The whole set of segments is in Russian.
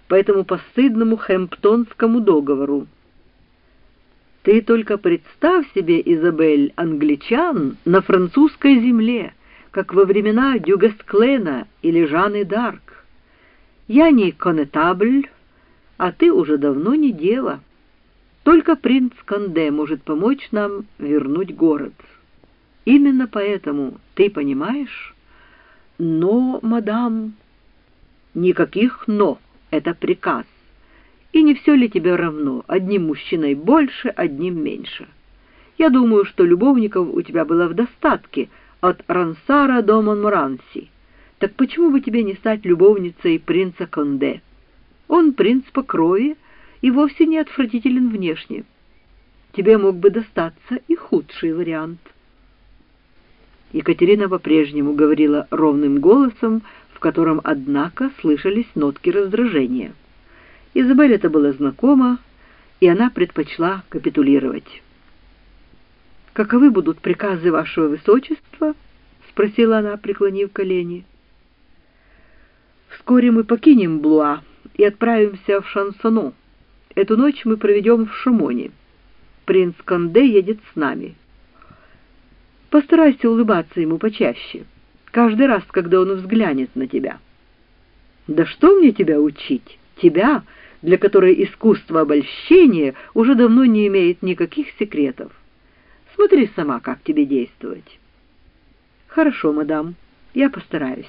по этому постыдному Хэмптонскому договору. Ты только представь себе, Изабель, англичан на французской земле, как во времена Дюгесклена или Жанны д'Арк. Я не конетабль, а ты уже давно не дева. Только принц Конде может помочь нам вернуть город. Именно поэтому, ты понимаешь? Но, мадам... Никаких «но», это приказ. И не все ли тебе равно, одним мужчиной больше, одним меньше? Я думаю, что любовников у тебя было в достатке, от Рансара до Монморанси. Так почему бы тебе не стать любовницей принца Конде? Он принц по крови и вовсе не отвратителен внешне. Тебе мог бы достаться и худший вариант. Екатерина по-прежнему говорила ровным голосом, в котором, однако, слышались нотки раздражения. Изабель это было знакомо, и она предпочла капитулировать. «Каковы будут приказы вашего высочества?» — спросила она, преклонив колени. «Вскоре мы покинем Блуа и отправимся в Шансоно. Эту ночь мы проведем в Шумоне. Принц Конде едет с нами. Постарайся улыбаться ему почаще, каждый раз, когда он взглянет на тебя». «Да что мне тебя учить? Тебя, для которой искусство обольщения уже давно не имеет никаких секретов. Смотри сама, как тебе действовать». «Хорошо, мадам, я постараюсь».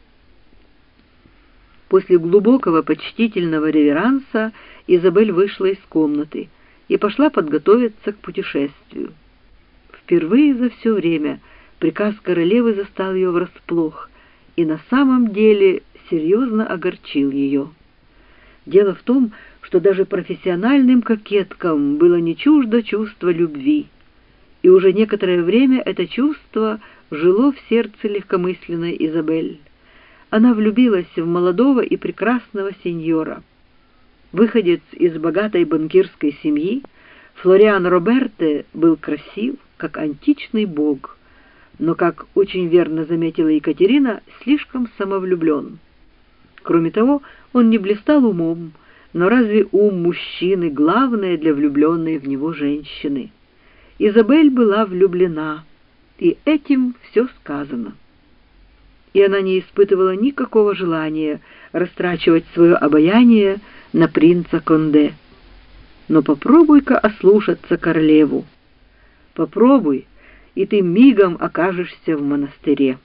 После глубокого почтительного реверанса Изабель вышла из комнаты и пошла подготовиться к путешествию. Впервые за все время приказ королевы застал ее врасплох и на самом деле серьезно огорчил ее. Дело в том, что даже профессиональным кокеткам было не чуждо чувство любви, и уже некоторое время это чувство жило в сердце легкомысленной Изабель. Она влюбилась в молодого и прекрасного сеньора. Выходец из богатой банкирской семьи, Флориан Роберте был красив, как античный бог, но, как очень верно заметила Екатерина, слишком самовлюблен. Кроме того, он не блистал умом, но разве ум мужчины главное для влюбленной в него женщины? Изабель была влюблена, и этим все сказано. И она не испытывала никакого желания растрачивать свое обаяние на принца Конде. Но попробуй-ка ослушаться королеву. Попробуй, и ты мигом окажешься в монастыре.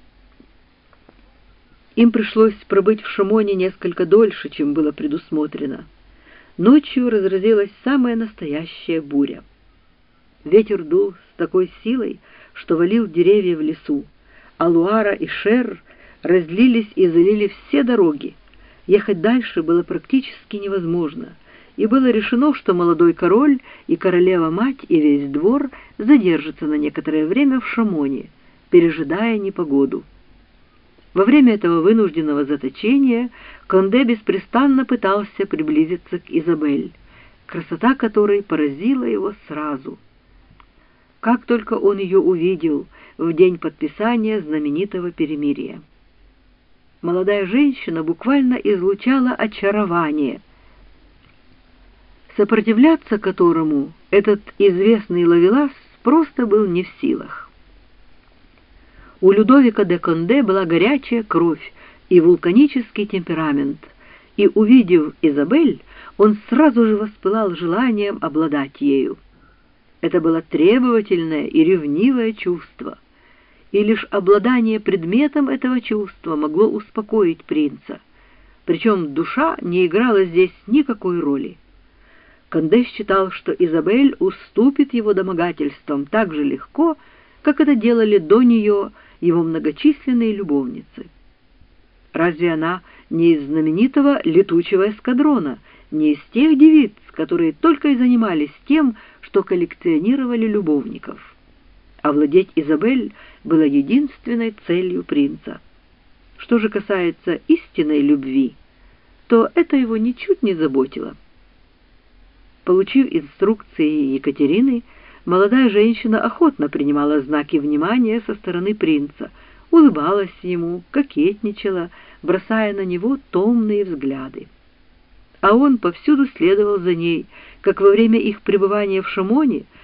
Им пришлось пробыть в Шумоне несколько дольше, чем было предусмотрено. Ночью разразилась самая настоящая буря. Ветер дул с такой силой, что валил деревья в лесу, а Луара и Шер разлились и залили все дороги. Ехать дальше было практически невозможно, и было решено, что молодой король и королева-мать и весь двор задержатся на некоторое время в Шумоне, пережидая непогоду. Во время этого вынужденного заточения Конде беспрестанно пытался приблизиться к Изабель, красота которой поразила его сразу. Как только он ее увидел в день подписания знаменитого перемирия. Молодая женщина буквально излучала очарование, сопротивляться которому этот известный ловелас просто был не в силах. У Людовика де Конде была горячая кровь и вулканический темперамент, и, увидев Изабель, он сразу же воспылал желанием обладать ею. Это было требовательное и ревнивое чувство, и лишь обладание предметом этого чувства могло успокоить принца, причем душа не играла здесь никакой роли. Конде считал, что Изабель уступит его домогательствам так же легко, как это делали до нее его многочисленные любовницы. Разве она не из знаменитого летучего эскадрона, не из тех девиц, которые только и занимались тем, что коллекционировали любовников? Овладеть Изабель было единственной целью принца. Что же касается истинной любви, то это его ничуть не заботило. Получив инструкции Екатерины, молодая женщина охотно принимала знаки внимания со стороны принца, улыбалась ему, кокетничала, бросая на него томные взгляды. а он повсюду следовал за ней, как во время их пребывания в Шимоне